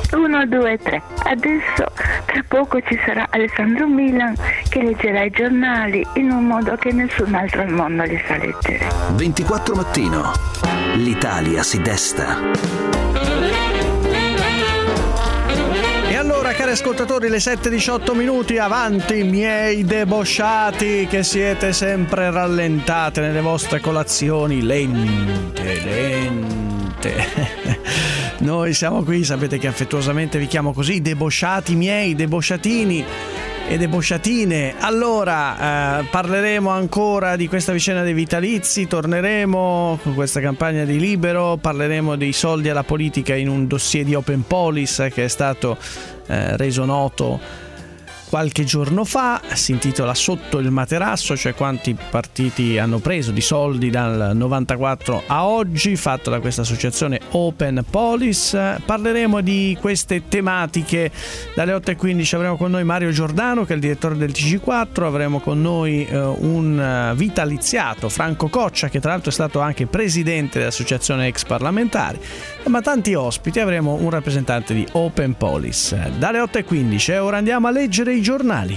1, 2, 3. Adesso tra poco ci sarà Alessandro Milan che leggerà i giornali in un modo che nessun altro al mondo li sa leggere. 24 mattino. L'Italia si desta. E allora, cari ascoltatori, le 7:18, avanti miei debosciati che siete sempre rallentate nelle vostre colazioni lente. Noi siamo qui, sapete che affettuosamente vi chiamo così, debosciati miei, debosciatini e debosciatine. Allora, parleremo ancora di questa vicenda dei vitalizi, torneremo con questa campagna di Libero, parleremo dei soldi alla politica in un dossier di Open Police che è stato reso noto qualche giorno fa, si intitola Sotto il materasso, cioè quanti partiti hanno preso di soldi dal 94 a oggi, fatto da questa associazione Open Police. Parleremo di queste tematiche dalle 8:15. Avremo con noi Mario Giordano, che è il direttore del TG4, avremo con noi un vitaliziato, Franco Coccia, che tra l'altro è stato anche presidente dell'associazione ex parlamentari, ma tanti ospiti. Avremo un rappresentante di Open Police dalle 8:15. Ora andiamo a leggere i giornali.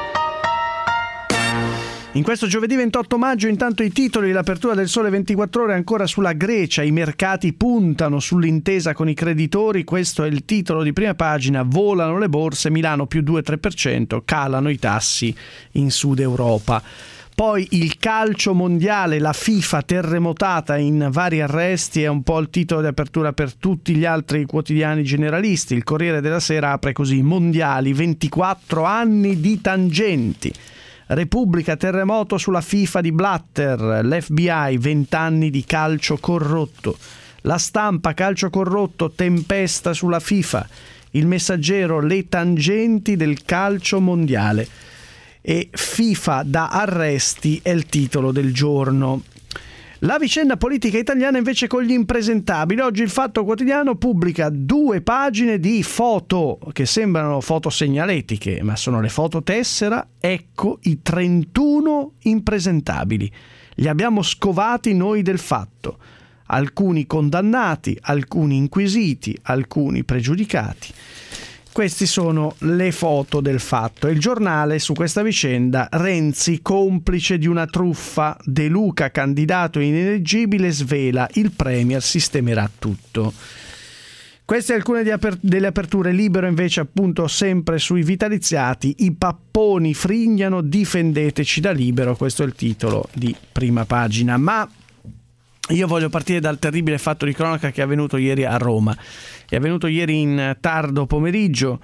In questo giovedì 28 maggio, intanto i titoli, l'apertura del Sole 24 Ore ancora sulla Grecia, i mercati puntano sull'intesa con i creditori, questo è il titolo di prima pagina, volano le borse, Milano più 2-3%, calano i tassi in Sud Europa. Poi il calcio mondiale, la FIFA terremotata in vari arresti, è un po' il titolo di apertura per tutti gli altri quotidiani generalisti. Il Corriere della Sera apre così: mondiali, 24 anni di tangenti. Repubblica, terremoto sulla FIFA di Blatter. L'FBI, 20 anni di calcio corrotto. La Stampa, calcio corrotto, tempesta sulla FIFA. Il Messaggero, le tangenti del calcio mondiale. E FIFA da arresti è il titolo del giorno. La vicenda politica italiana invece con gli impresentabili. Oggi il Fatto Quotidiano pubblica 2 pagine di foto che sembrano foto segnaletiche, ma sono le foto tessera. Ecco i 31 impresentabili. Li abbiamo scovati noi del Fatto. Alcuni condannati, alcuni inquisiti, alcuni pregiudicati. Queste sono le foto del Fatto. Il Giornale su questa vicenda: Renzi complice di una truffa, De Luca candidato ineleggibile svela, il Premier sistemerà tutto. Queste alcune delle aperture. Libero invece appunto sempre sui vitaliziati, i papponi frignano, difendeteci da Libero, questo è il titolo di prima pagina. Ma io voglio partire dal terribile fatto di cronaca che è avvenuto ieri a Roma. È avvenuto ieri in tardo pomeriggio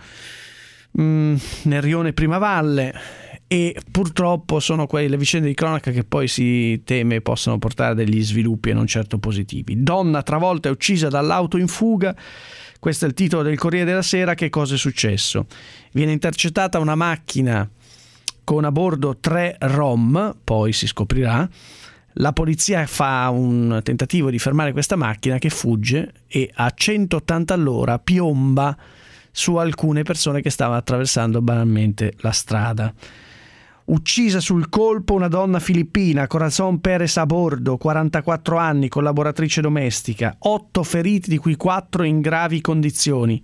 nel rione Primavalle, e purtroppo sono quelle vicende di cronaca che poi si teme possano portare degli sviluppi non certo positivi. Donna travolta e uccisa dall'auto in fuga. Questo è il titolo del Corriere della Sera. Che cosa è successo? Viene intercettata una macchina con a bordo 3 rom, poi si scoprirà. La polizia fa un tentativo di fermare questa macchina che fugge e a 180 all'ora piomba su alcune persone che stavano attraversando banalmente la strada. Uccisa sul colpo una donna filippina, Corazon Perez a bordo, 44 anni, collaboratrice domestica, 8 feriti di cui 4 in gravi condizioni.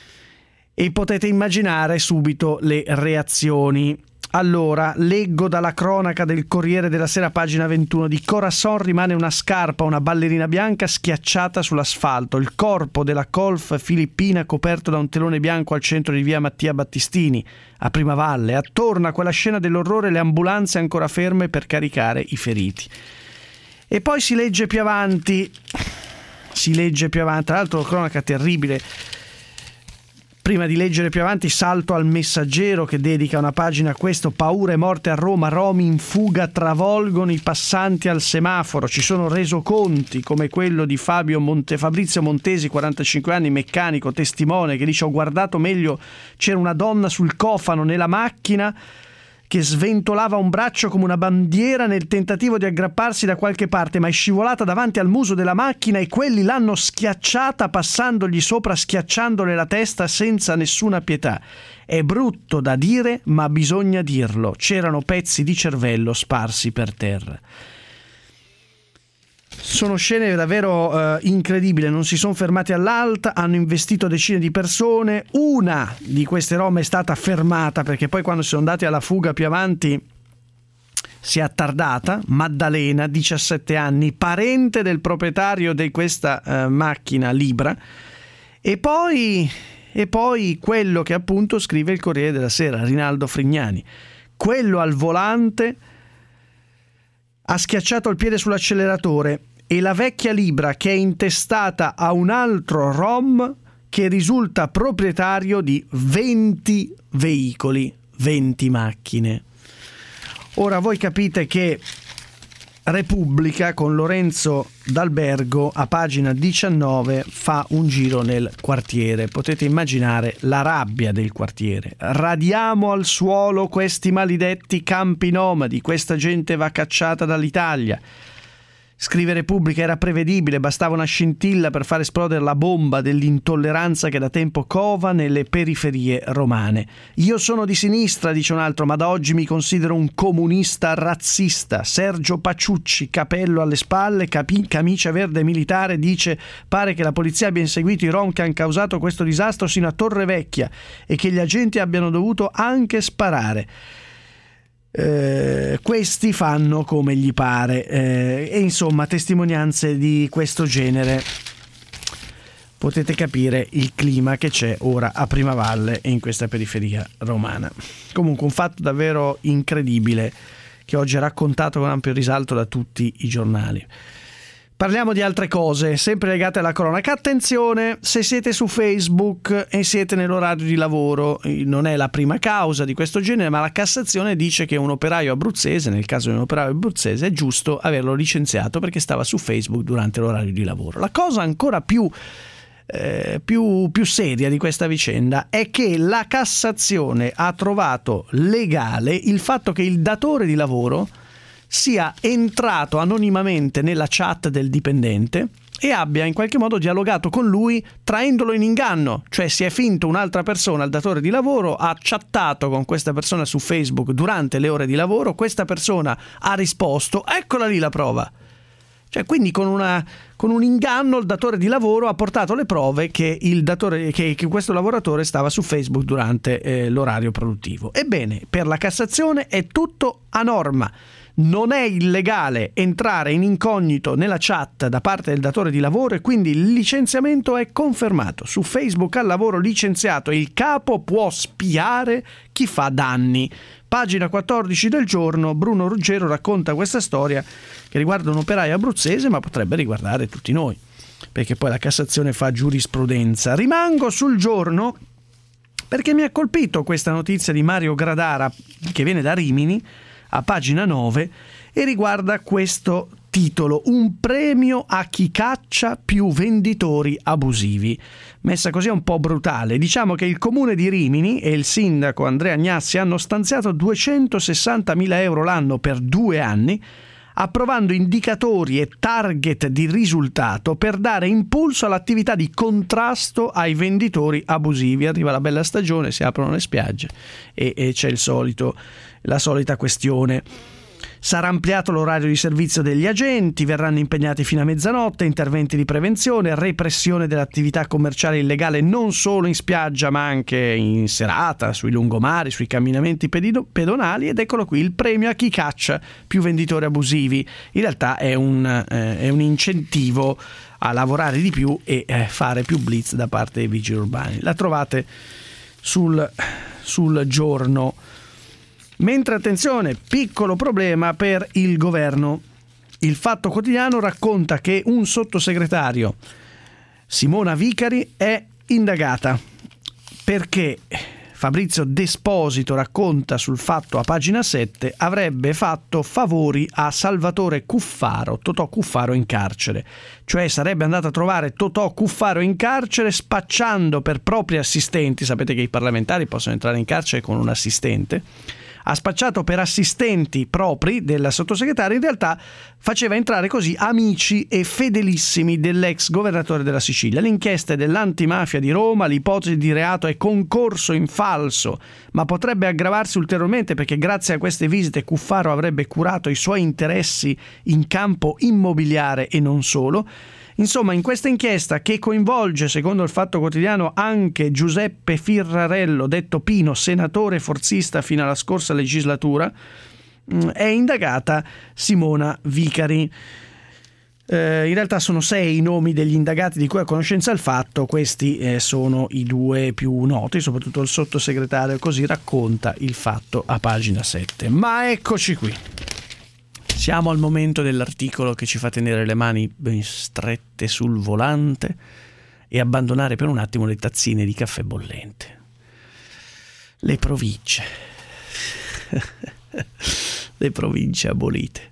E potete immaginare subito le reazioni. Allora, leggo dalla cronaca del Corriere della Sera, pagina 21. Di Corazon rimane una scarpa, una ballerina bianca schiacciata sull'asfalto. Il corpo della colf filippina coperto da un telone bianco al centro di via Mattia Battistini, a Primavalle. Attorno a quella scena dell'orrore le ambulanze ancora ferme per caricare i feriti. E poi si legge più avanti, tra l'altro cronaca terribile. Prima di leggere più avanti salto al Messaggero che dedica una pagina a questo: paura e morte a Roma, romi in fuga travolgono i passanti al semaforo. Ci sono resoconti come quello di Fabrizio Montesi, 45 anni, meccanico, testimone, che dice: ho guardato meglio, c'era una donna sul cofano nella macchina che sventolava un braccio come una bandiera nel tentativo di aggrapparsi da qualche parte, ma è scivolata davanti al muso della macchina e quelli l'hanno schiacciata passandogli sopra, schiacciandole la testa senza nessuna pietà. È brutto da dire, ma bisogna dirlo. C'erano pezzi di cervello sparsi per terra. Sono scene davvero incredibili, non si sono fermati all'alta, hanno investito decine di persone, una di queste rom è stata fermata perché poi quando sono andati alla fuga più avanti si è attardata. Maddalena, 17 anni, parente del proprietario di questa macchina Libra, e poi quello che appunto scrive il Corriere della Sera, Rinaldo Frignani, quello al volante ha schiacciato il piede sull'acceleratore e la vecchia Libra che è intestata a un altro rom che risulta proprietario di 20 veicoli, 20 macchine. Ora voi capite che Repubblica con Lorenzo D'Albergo a pagina 19 fa un giro nel quartiere. Potete immaginare la rabbia del quartiere. Radiamo al suolo questi maledetti campi nomadi, questa gente va cacciata dall'Italia. Scrive Repubblica, era prevedibile, bastava una scintilla per far esplodere la bomba dell'intolleranza che da tempo cova nelle periferie romane. Io sono di sinistra, dice un altro, ma da oggi mi considero un comunista razzista. Sergio Paciucci, capello alle spalle, camicia verde militare, dice pare che la polizia abbia inseguito i rom che hanno causato questo disastro sino a Torre Vecchia e che gli agenti abbiano dovuto anche sparare. Questi fanno come gli pare, e insomma testimonianze di questo genere. Potete capire il clima che c'è ora a Primavalle e in questa periferia romana. Comunque un fatto davvero incredibile che oggi è raccontato con ampio risalto da tutti i giornali. Parliamo di altre cose, sempre legate alla cronaca. Attenzione, se siete su Facebook e siete nell'orario di lavoro, non è la prima causa di questo genere, ma la Cassazione dice che un operaio abruzzese, nel caso di un operaio abruzzese, è giusto averlo licenziato perché stava su Facebook durante l'orario di lavoro. La cosa ancora più seria di questa vicenda è che la Cassazione ha trovato legale il fatto che il datore di lavoro sia entrato anonimamente nella chat del dipendente e abbia in qualche modo dialogato con lui traendolo in inganno, cioè si è finto un'altra persona, il datore di lavoro, ha chattato con questa persona su Facebook durante le ore di lavoro, questa persona ha risposto, eccola lì la prova. Cioè, quindi con un inganno il datore di lavoro ha portato le prove che questo lavoratore stava su Facebook durante l'orario produttivo. Ebbene, per la Cassazione è tutto a norma. Non è illegale entrare in incognito nella chat da parte del datore di lavoro e quindi il licenziamento è confermato. Su Facebook al lavoro licenziato il capo può spiare chi fa danni. Pagina 14 del Giorno, Bruno Ruggero racconta questa storia che riguarda un operaio abruzzese, ma potrebbe riguardare tutti noi, perché poi la Cassazione fa giurisprudenza. Rimango sul Giorno perché mi ha colpito questa notizia di Mario Gradara che viene da Rimini, a pagina 9, e riguarda questo titolo: un premio a chi caccia più venditori abusivi. Messa così è un po' brutale. Diciamo che il comune di Rimini e il sindaco Andrea Agnassi hanno stanziato 260.000 euro l'anno per 2 anni, approvando indicatori e target di risultato per dare impulso all'attività di contrasto ai venditori abusivi. Arriva la bella stagione, si aprono le spiagge e c'è la solita questione. Sarà ampliato l'orario di servizio degli agenti, verranno impegnati fino a mezzanotte, interventi di prevenzione, repressione dell'attività commerciale illegale non solo in spiaggia ma anche in serata, sui lungomari, sui camminamenti pedonali, ed eccolo qui il premio a chi caccia più venditori abusivi. In realtà è un incentivo a lavorare di più e fare più blitz da parte dei vigili urbani. La trovate sul Giorno. Mentre, attenzione, piccolo problema per il governo. Il Fatto Quotidiano racconta che un sottosegretario, Simona Vicari, è indagata perché Fabrizio Desposito, racconta sul Fatto a pagina 7, avrebbe fatto favori a Salvatore Cuffaro, Totò Cuffaro in carcere. Cioè sarebbe andato a trovare Totò Cuffaro in carcere spacciando per propri assistenti, sapete che i parlamentari possono entrare in carcere con un assistente, ha spacciato per assistenti propri della sottosegretaria, in realtà faceva entrare così amici e fedelissimi dell'ex governatore della Sicilia. L'inchiesta è dell'antimafia di Roma, l'ipotesi di reato è concorso in falso, ma potrebbe aggravarsi ulteriormente perché grazie a queste visite Cuffaro avrebbe curato i suoi interessi in campo immobiliare e non solo. Insomma, in questa inchiesta, che coinvolge, secondo il Fatto Quotidiano, anche Giuseppe Firrarello, detto Pino, senatore forzista fino alla scorsa legislatura, è indagata Simona Vicari. In realtà sono 6 i nomi degli indagati di cui ha conoscenza il Fatto, questi sono i 2 più noti, soprattutto il sottosegretario, così racconta il Fatto a pagina 7. Ma eccoci qui. Siamo al momento dell'articolo che ci fa tenere le mani ben strette sul volante e abbandonare per un attimo le tazzine di caffè bollente. Le province. Le province abolite.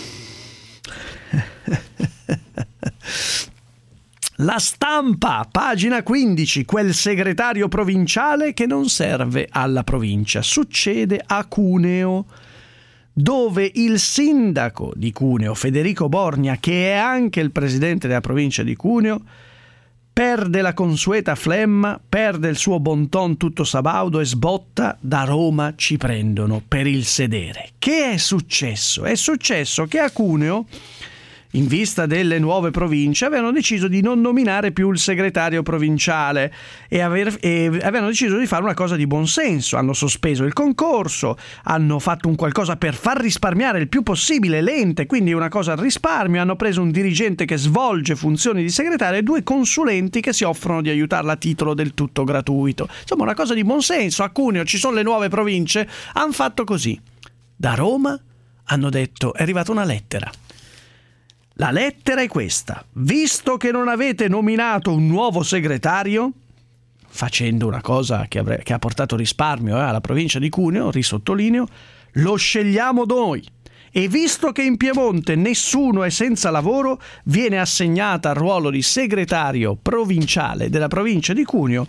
La Stampa, pagina 15, quel segretario provinciale che non serve alla provincia. Succede a Cuneo, dove il sindaco di Cuneo, Federico Borgna, che è anche il presidente della provincia di Cuneo, perde la consueta flemma, perde il suo bon ton tutto sabaudo e sbotta: da Roma ci prendono per il sedere. Che è successo? È successo che a Cuneo, in vista delle nuove province, avevano deciso di non nominare più il segretario provinciale e avevano deciso di fare una cosa di buon senso. Hanno sospeso il concorso, hanno fatto un qualcosa per far risparmiare il più possibile l'ente, quindi una cosa al risparmio. Hanno preso un dirigente che svolge funzioni di segretario e 2 consulenti che si offrono di aiutarla a titolo del tutto gratuito. Insomma, una cosa di buon senso. A Cuneo ci sono le nuove province, hanno fatto così. Da Roma hanno detto: è arrivata una lettera. La lettera è questa: visto che non avete nominato un nuovo segretario, facendo una cosa che ha portato risparmio alla provincia di Cuneo, risottolineo, lo scegliamo noi. E visto che in Piemonte nessuno è senza lavoro, viene assegnata al ruolo di segretario provinciale della provincia di Cuneo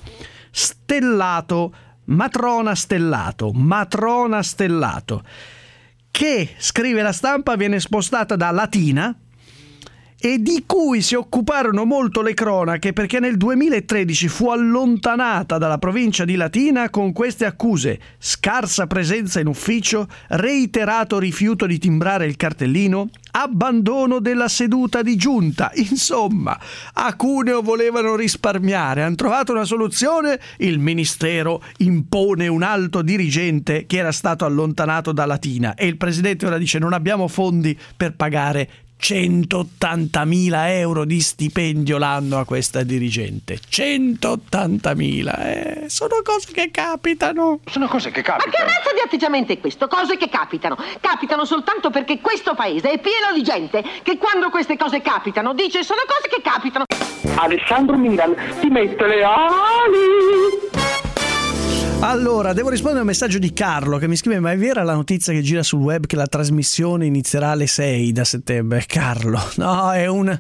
Matrona Stellato, che, scrive la Stampa, viene spostata da Latina e di cui si occuparono molto le cronache perché nel 2013 fu allontanata dalla provincia di Latina con queste accuse: scarsa presenza in ufficio, reiterato rifiuto di timbrare il cartellino, abbandono della seduta di giunta. Insomma, a Cuneo volevano risparmiare, hanno trovato una soluzione: il ministero impone un alto dirigente che era stato allontanato da Latina e il presidente ora dice: non abbiamo fondi per pagare 180.000 euro di stipendio l'anno a questa dirigente. 180.000, sono cose che capitano. Sono cose che capitano. Ma che razza di atteggiamento è questo? Cose che capitano. Capitano soltanto perché questo paese è pieno di gente che quando queste cose capitano dice: sono cose che capitano. Alessandro Milan ti mette le ali. Allora, devo rispondere a un messaggio di Carlo che mi scrive: ma è vera la notizia che gira sul web che la trasmissione inizierà alle 6 da settembre? Carlo, no, non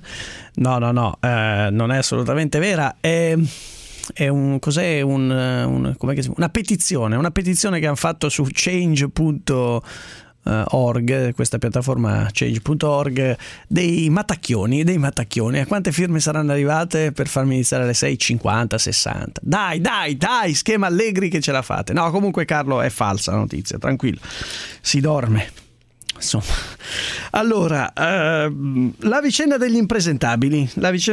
è assolutamente vera. È una petizione che hanno fatto su change.org, questa piattaforma change.org, dei matacchioni. A quante firme saranno arrivate per farmi iniziare alle 6? 50, 60. Dai, schema Allegri che ce la fate. No, comunque Carlo, è falsa la notizia, tranquillo, si dorme. Insomma, allora, la vicenda degli impresentabili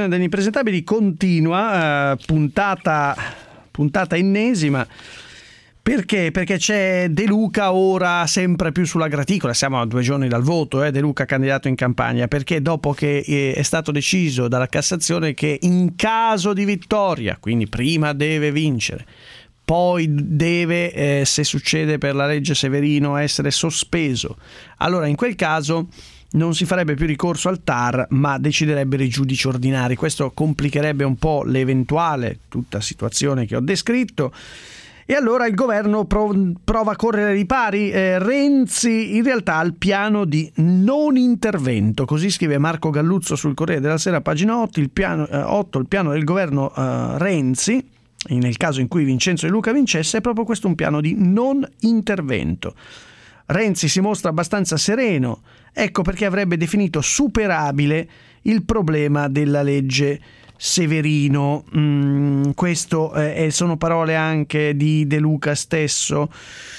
continua, puntata ennesima. Perché? Perché c'è De Luca ora sempre più sulla graticola. Siamo a 2 giorni dal voto, De Luca candidato in campagna, perché dopo che è stato deciso dalla Cassazione che in caso di vittoria, quindi prima deve vincere, poi deve, se succede per la legge Severino, essere sospeso, allora in quel caso non si farebbe più ricorso al TAR, ma deciderebbero i giudici ordinari. Questo complicherebbe un po' l'eventuale tutta situazione che ho descritto. E allora il governo prova a correre ai ripari. Renzi in realtà ha il piano di non intervento, così scrive Marco Galluzzo sul Corriere della Sera, pagina 8, il piano del governo Renzi, nel caso in cui Vincenzo De Luca vincesse, è proprio questo, un piano di non intervento. Renzi si mostra abbastanza sereno, ecco perché avrebbe definito superabile il problema della legge Severino. Questo sono parole anche di De Luca stesso.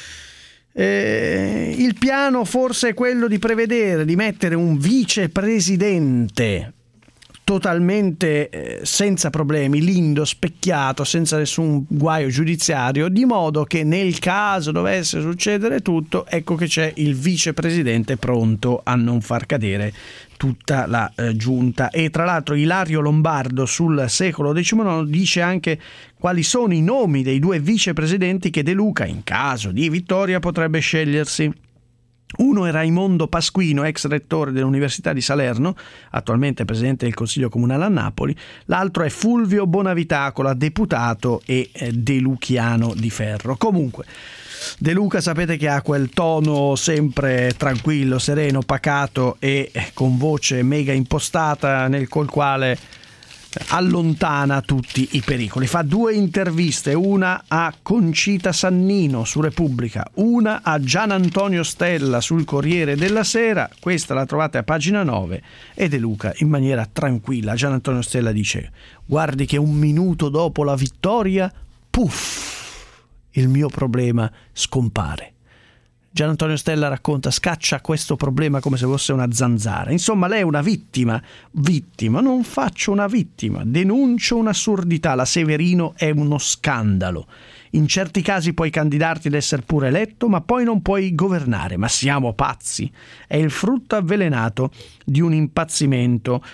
Il piano forse è quello di prevedere di mettere un vicepresidente totalmente senza problemi, lindo, specchiato, senza nessun guaio giudiziario, di modo che nel caso dovesse succedere tutto, ecco che c'è il vicepresidente pronto a non far cadere tutta la giunta. E tra l'altro Ilario Lombardo sul Secolo XIX dice anche quali sono i nomi dei 2 vicepresidenti che De Luca, in caso di vittoria, potrebbe scegliersi. Uno è Raimondo Pasquino, ex rettore dell'Università di Salerno, attualmente presidente del Consiglio Comunale a Napoli. L'altro è Fulvio Bonavitacola, deputato e deluchiano di ferro. Comunque, De Luca sapete che ha quel tono sempre tranquillo, sereno, pacato e con voce mega impostata col quale allontana tutti i pericoli. Fa 2 interviste, una a Concita Sannino su Repubblica, una a Gian Antonio Stella sul Corriere della Sera. Questa la trovate a pagina 9 e De Luca in maniera tranquilla. Gian Antonio Stella dice: guardi che 1 minuto dopo la vittoria, puff, il mio problema scompare. Gian Antonio Stella racconta, scaccia questo problema come se fosse una zanzara. Insomma, lei è una vittima, non faccio una vittima, denuncio un'assurdità, la Severino è uno scandalo. In certi casi puoi candidarti ad essere pure eletto, ma poi non puoi governare. Ma siamo pazzi, è il frutto avvelenato di un impazzimento.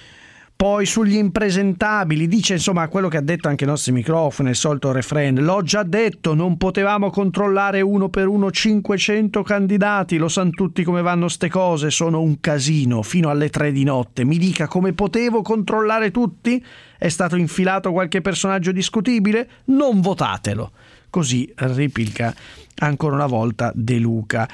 Poi sugli impresentabili dice, insomma, quello che ha detto anche ai nostri microfoni, il solito refrain: l'ho già detto, non potevamo controllare uno per uno 500 candidati, lo sanno tutti come vanno ste cose, sono un casino fino alle 3 di notte, mi dica come potevo controllare tutti? È stato infilato qualche personaggio discutibile? Non votatelo. Così ripilca ancora una volta De Luca.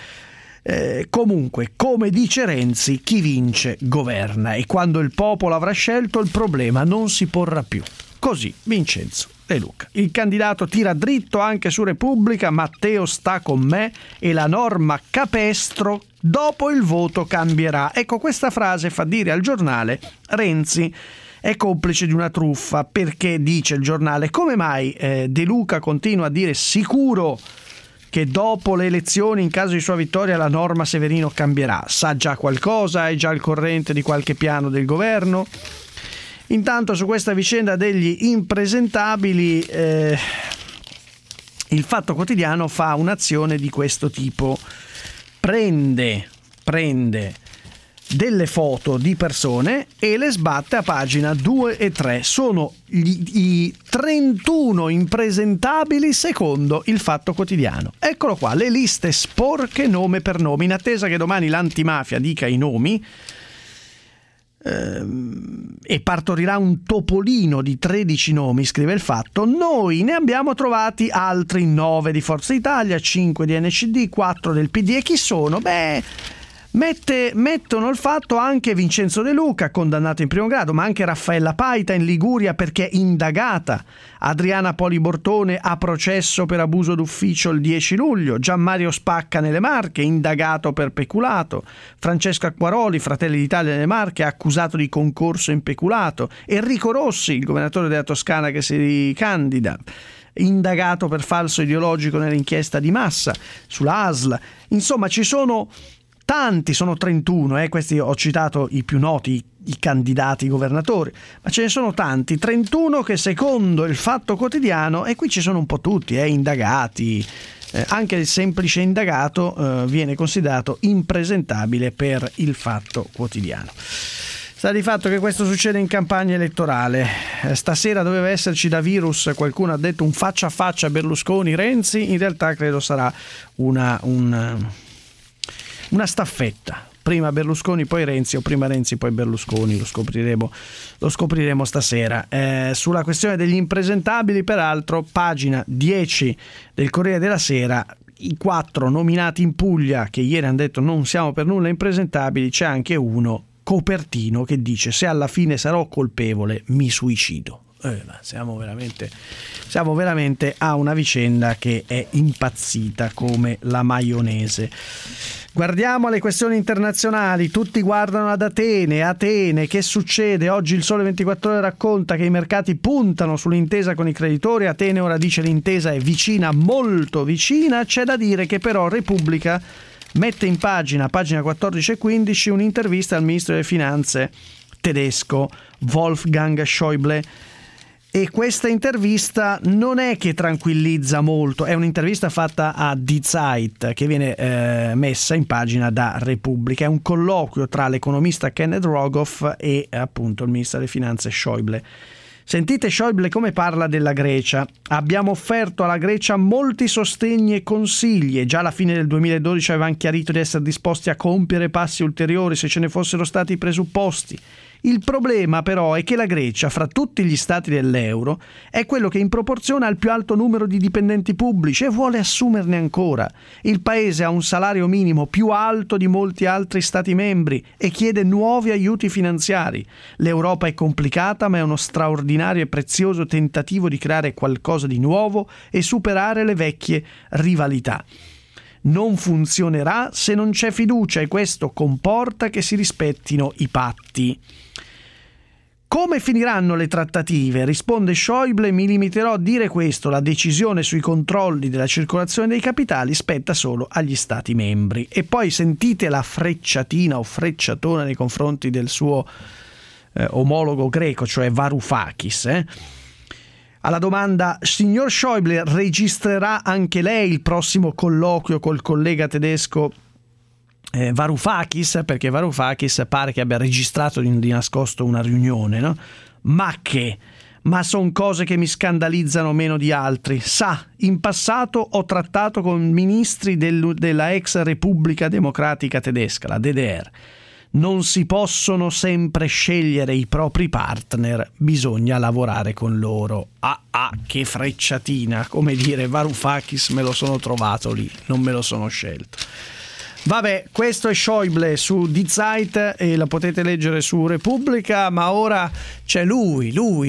Comunque, come dice Renzi, chi vince governa, e quando il popolo avrà scelto il problema non si porrà più. Così Vincenzo De Luca. Il candidato tira dritto anche su Repubblica: Matteo sta con me e la norma capestro dopo il voto cambierà. Ecco, questa frase fa dire al giornale Renzi è complice di una truffa, perché dice il giornale: come mai De Luca continua a dire sicuro che dopo le elezioni, in caso di sua vittoria, la norma Severino cambierà? Sa già qualcosa? È già al corrente di qualche piano del governo? Intanto su questa vicenda degli impresentabili il Fatto Quotidiano fa un'azione di questo tipo: prende delle foto di persone e le sbatte a pagina 2 e 3. Sono i 31 impresentabili secondo il Fatto Quotidiano. Eccolo qua, le liste sporche nome per nome, in attesa che domani l'antimafia dica i nomi e partorirà un topolino di 13 nomi, scrive il Fatto. Noi ne abbiamo trovati altri 9 di Forza Italia, 5 di NCD, 4 del PD. E chi sono? Mettono il Fatto anche Vincenzo De Luca, condannato in primo grado, ma anche Raffaella Paita in Liguria perché indagata, Adriana Poli Bortone a processo per abuso d'ufficio il 10 luglio, Gianmario Spacca nelle Marche, indagato per peculato, Francesco Acquaroli, Fratelli d'Italia nelle Marche, accusato di concorso in peculato, Enrico Rossi, il governatore della Toscana che si ricandida, indagato per falso ideologico nell'inchiesta di Massa sulla ASL. Insomma, ci sono tanti, sono 31, questi ho citato i più noti, i candidati governatori, ma ce ne sono tanti, 31 che secondo il Fatto Quotidiano, e qui ci sono un po' tutti, indagati, anche il semplice indagato viene considerato impresentabile per il Fatto Quotidiano. Sta di fatto che questo succede in campagna elettorale. Stasera doveva esserci da Virus, qualcuno ha detto un faccia a faccia Berlusconi-Renzi, in realtà credo sarà una staffetta, prima Berlusconi poi Renzi, o prima Renzi poi Berlusconi, lo scopriremo stasera. Sulla questione degli impresentabili, peraltro, pagina 10 del Corriere della Sera, i 4 nominati in Puglia che ieri hanno detto non siamo per nulla impresentabili, c'è anche uno copertino che dice: se alla fine sarò colpevole mi suicido. Siamo veramente a una vicenda che è impazzita come la maionese. Guardiamo alle questioni internazionali, tutti guardano ad Atene, che succede? Oggi il Sole 24 Ore racconta che i mercati puntano sull'intesa con i creditori. Atene ora dice l'intesa è vicina, molto vicina. C'è da dire che però Repubblica mette in pagina 14 e 15, un'intervista al ministro delle finanze tedesco Wolfgang Schäuble. E questa intervista non è che tranquillizza molto, è un'intervista fatta a Die Zeit che viene messa in pagina da Repubblica. È un colloquio tra l'economista Kenneth Rogoff e appunto il ministro delle finanze Schäuble. Sentite Schäuble come parla della Grecia. Abbiamo offerto alla Grecia molti sostegni e consigli e già alla fine del 2012 avevamo chiarito di essere disposti a compiere passi ulteriori se ce ne fossero stati i presupposti. Il problema però è che la Grecia, fra tutti gli stati dell'euro, è quello che in proporzione ha il più alto numero di dipendenti pubblici e vuole assumerne ancora. Il paese ha un salario minimo più alto di molti altri stati membri e chiede nuovi aiuti finanziari. L'Europa è complicata, ma è uno straordinario e prezioso tentativo di creare qualcosa di nuovo e superare le vecchie rivalità. Non funzionerà se non c'è fiducia e questo comporta che si rispettino i patti. Come finiranno le trattative? Risponde Schäuble, mi limiterò a dire questo, la decisione sui controlli della circolazione dei capitali spetta solo agli Stati membri. E poi sentite la frecciatina o frecciatona nei confronti del suo omologo greco, cioè Varoufakis. Alla domanda, signor Schäuble, registrerà anche lei il prossimo colloquio col collega tedesco Varoufakis, perché Varoufakis pare che abbia registrato di nascosto una riunione, no? Ma sono cose che mi scandalizzano meno di altri. Sa, in passato ho trattato con ministri della ex Repubblica Democratica Tedesca, la DDR. Non si possono sempre scegliere i propri partner, bisogna lavorare con loro. Che frecciatina, come dire, Varoufakis me lo sono trovato lì, non me lo sono scelto. Vabbè, questo è Schäuble su Die Zeit e la potete leggere su Repubblica, ma ora c'è lui,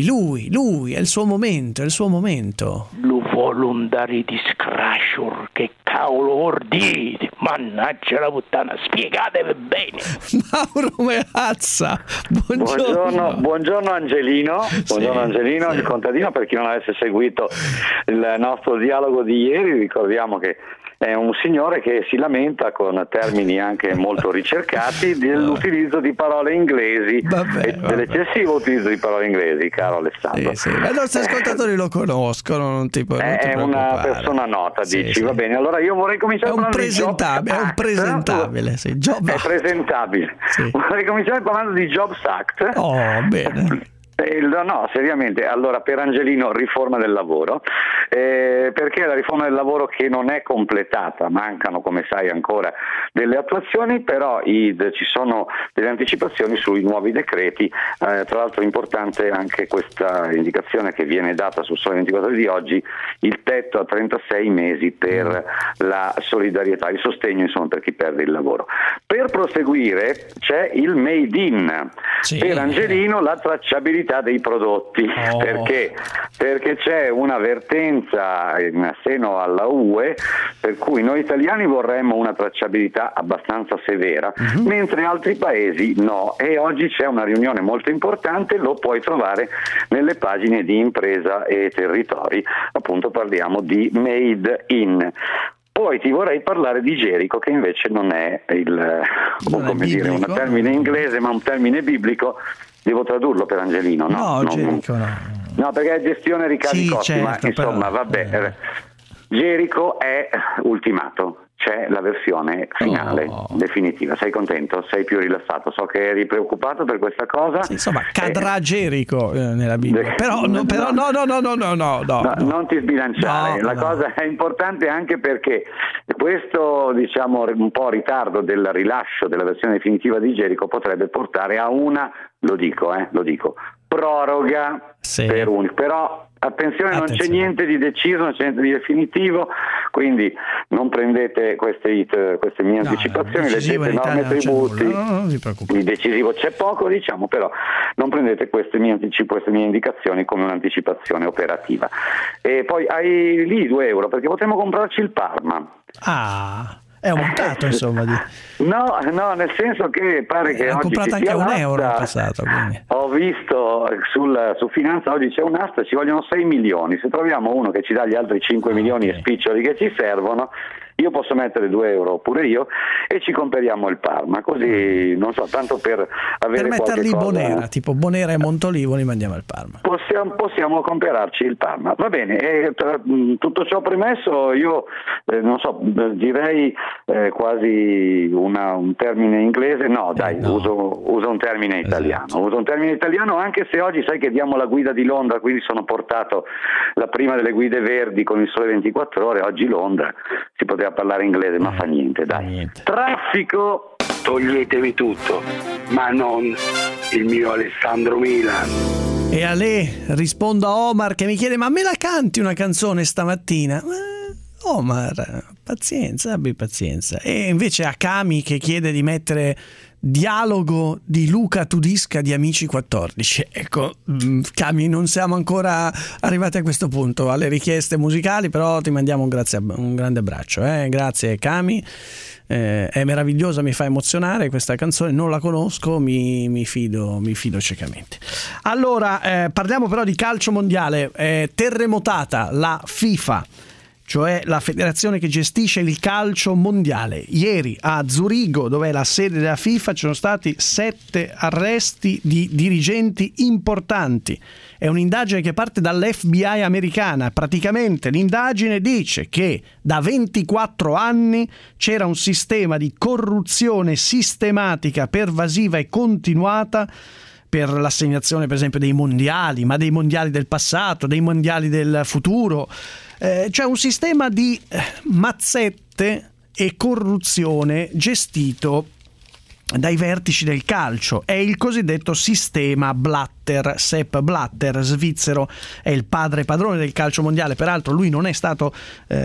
è il suo momento. Lo volontari di Scrascior, che cavolo ordite, mannaggia la puttana, spiegatevi bene. Mauro Meazza, buongiorno Angelino, buongiorno Angelino, sì. Il contadino, per chi non avesse seguito il nostro dialogo di ieri, ricordiamo che è un signore che si lamenta con termini anche molto ricercati dell'utilizzo di parole inglesi e dell'eccessivo utilizzo di parole inglesi, caro Alessandro. Sì. Ma i nostri ascoltatori lo conoscono, non ti è una persona nota, dici, sì. Va bene. Allora io vorrei cominciare parlando di Jobs Act. È un presentabile, sì. È presentabile. Sì. Vorrei cominciare parlando di Jobs Act. Oh, bene. No, seriamente, allora per Angelino riforma del lavoro, perché la riforma del lavoro che non è completata, mancano come sai ancora delle attuazioni, però ci sono delle anticipazioni sui nuovi decreti, tra l'altro importante anche questa indicazione che viene data sul Sole 24 di oggi, il tetto a 36 mesi per la solidarietà, il sostegno insomma per chi perde il lavoro. Per proseguire c'è il Made in, sì. Per Angelino la tracciabilità dei prodotti, perché c'è una vertenza in seno alla UE per cui noi italiani vorremmo una tracciabilità abbastanza severa, mentre altri paesi no, e oggi c'è una riunione molto importante, lo puoi trovare nelle pagine di Impresa e Territori, appunto parliamo di Made in. Poi ti vorrei parlare di Gerico, che invece non è un termine inglese, ma un termine biblico. Devo tradurlo per Angelino? No, Gerico no. No, perché è gestione ricavi costi, certo, ma insomma, vabbè. Gerico è ultimato, c'è la versione finale, definitiva. Sei contento? Sei più rilassato? So che eri preoccupato per questa cosa. Sì, insomma, cadrà Gerico nella Bibbia. Però no, non ti sbilanciare. La cosa è importante anche perché questo, diciamo, un po' ritardo del rilascio della versione definitiva di Gerico potrebbe portare a una, lo dico, proroga, sì. Però Attenzione, non c'è niente di deciso, non c'è niente di definitivo, quindi non prendete queste mie anticipazioni, leggete norme e tributi. Non vi preoccupate. Di decisivo c'è poco, diciamo, però non prendete queste mie indicazioni come un'anticipazione operativa. E poi hai lì 2 euro, perché potremmo comprarci il Parma. È aumentato, insomma. No, nel senso che pare che oggi comprato anche a €1 in passato. Quindi. Ho visto su Finanza oggi c'è un'asta, ci vogliono 6 milioni. Se troviamo uno che ci dà gli altri 5 milioni e spiccioli che ci servono, io posso mettere 2 euro pure io e ci compriamo il Parma, così non so, tanto per avere per metterli qualche cosa. Bonera, tipo Bonera e Montolivo, li mandiamo al Parma. Possiamo comprarci il Parma, va bene. E tutto ciò premesso, io non so, direi quasi un termine inglese, uso un termine italiano. Esatto. Uso un termine italiano, anche se oggi sai che diamo la guida di Londra, quindi sono portato la prima delle guide verdi con il Sole 24 Ore. Oggi Londra si poteva parlare inglese, ma fa niente, dai. Traffico. Toglietevi tutto, ma non il mio Alessandro Milan. E a lei rispondo a Omar che mi chiede: ma me la canti una canzone stamattina? Omar, pazienza, abbi pazienza. E invece a Cami che chiede di mettere Dialogo di Luca Tudisca di Amici 14. Ecco, Cami, non siamo ancora arrivati a questo punto alle richieste musicali, però ti mandiamo un grande abbraccio. Grazie Cami. È meravigliosa, mi fa emozionare questa canzone, non la conosco, mi fido ciecamente. Allora, parliamo però di calcio mondiale. Terremotata la FIFA, cioè la federazione che gestisce il calcio mondiale. Ieri a Zurigo, dove è la sede della FIFA, ci sono stati 7 arresti di dirigenti importanti. È un'indagine che parte dall'FBI americana. Praticamente l'indagine dice che da 24 anni c'era un sistema di corruzione sistematica, pervasiva e continuata per l'assegnazione, per esempio, dei mondiali, ma dei mondiali del passato, dei mondiali del futuro. Cioè un sistema di mazzette e corruzione gestito dai vertici del calcio. È il cosiddetto sistema Blatter. Sepp Blatter, svizzero, è il padrone del calcio mondiale. Peraltro lui non è stato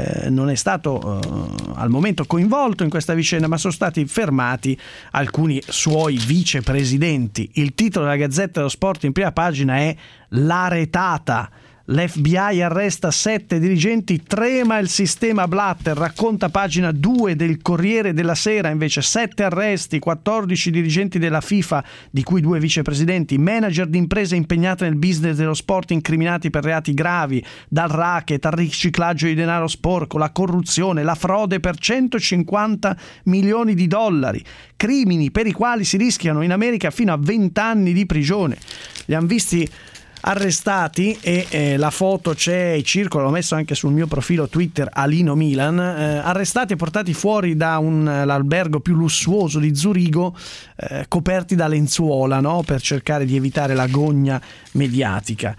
al momento coinvolto in questa vicenda, ma sono stati fermati alcuni suoi vicepresidenti. Il titolo della Gazzetta dello Sport in prima pagina è La retata. L'FBI arresta 7 dirigenti, trema il sistema Blatter, racconta pagina 2 del Corriere della Sera. Invece 7 arresti, 14 dirigenti della FIFA, di cui 2 vicepresidenti, manager di imprese impegnate nel business dello sport incriminati per reati gravi, dal racket al riciclaggio di denaro sporco, la corruzione, la frode per 150 milioni di dollari, crimini per i quali si rischiano in America fino a 20 anni di prigione. Li hanno visti arrestati e la foto c'è e circola, l'ho messo anche sul mio profilo Twitter Alino Milan, arrestati e portati fuori da l'albergo più lussuoso di Zurigo, coperti da lenzuola, no? Per cercare di evitare la gogna mediatica.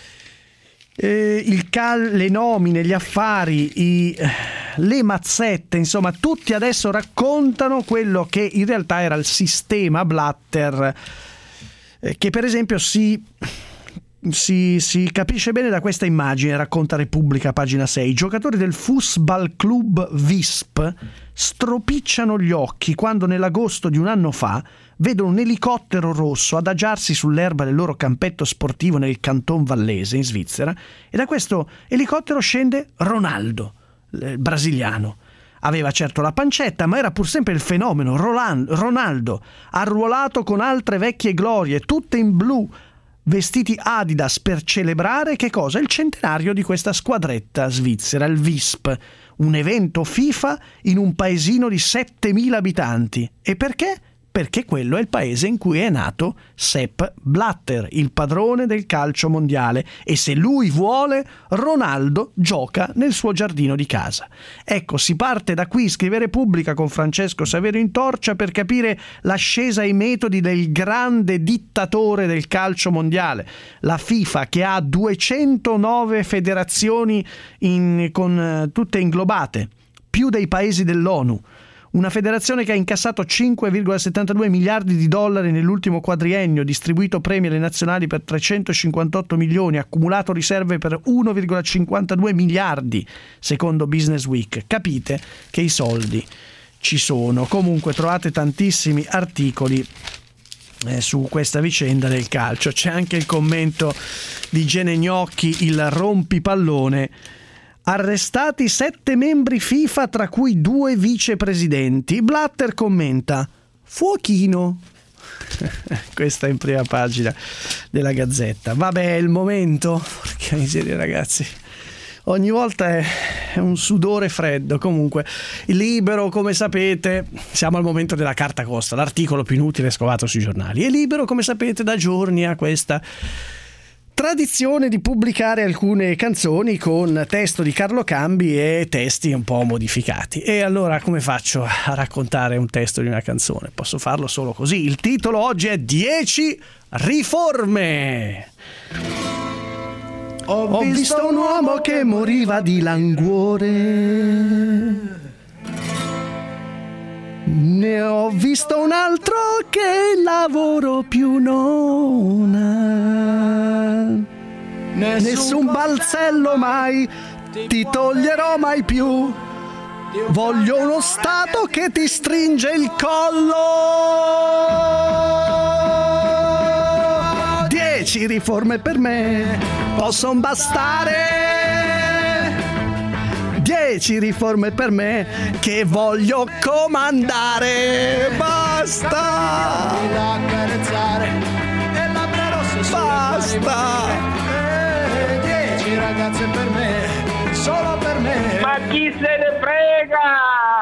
Le nomine, gli affari, le mazzette, insomma tutti adesso raccontano quello che in realtà era il sistema Blatter, che per esempio si capisce bene da questa immagine, racconta Repubblica, pagina 6. I giocatori del Fußballclub Visp stropicciano gli occhi quando nell'agosto di un anno fa vedono un elicottero rosso adagiarsi sull'erba del loro campetto sportivo nel Canton Vallese, in Svizzera, e da questo elicottero scende Ronaldo, il brasiliano. Aveva certo la pancetta, ma era pur sempre il fenomeno Ronaldo, arruolato con altre vecchie glorie, tutte in blu, vestiti Adidas per celebrare che cosa? Il centenario di questa squadretta svizzera, il Visp, un evento FIFA in un paesino di 7.000 abitanti. E perché? Perché quello è il paese in cui è nato Sepp Blatter, il padrone del calcio mondiale, e se lui vuole, Ronaldo gioca nel suo giardino di casa. Ecco, si parte da qui, scrive Repubblica con Francesco Saverio in torcia, per capire l'ascesa ai metodi del grande dittatore del calcio mondiale, la FIFA, che ha 209 federazioni con tutte inglobate, più dei paesi dell'ONU. Una federazione che ha incassato 5,72 miliardi di dollari nell'ultimo quadriennio, distribuito premi alle nazionali per 358 milioni, accumulato riserve per 1,52 miliardi, secondo Business Week. Capite che i soldi ci sono. Comunque trovate tantissimi articoli su questa vicenda del calcio. C'è anche il commento di Gene Gnocchi, il rompipallone. Arrestati 7 membri FIFA, tra cui 2 vicepresidenti. Blatter commenta: fuochino. Questa è in prima pagina della Gazzetta. Vabbè, è il momento. Porca miseria, ragazzi. Ogni volta è un sudore freddo. Comunque, Libero, come sapete, siamo al momento della carta costa, l'articolo più inutile scovato sui giornali. E Libero, come sapete, da giorni ha questa tradizione di pubblicare alcune canzoni con testo di Carlo Cambi e testi un po' modificati. E allora come faccio a raccontare un testo di una canzone? Posso farlo solo così. Il titolo oggi è 10 riforme. Ho visto un uomo che moriva di languore, ne ho visto un altro che lavoro più non ha. Nessun balzello mai ti toglierò mai più. Voglio uno Stato che ti stringe il collo. 10 riforme per me possono bastare. 10 riforme per me che voglio comandare. Basta. Basta. 10 ragazze per me, solo per me. Ma chi se ne frega?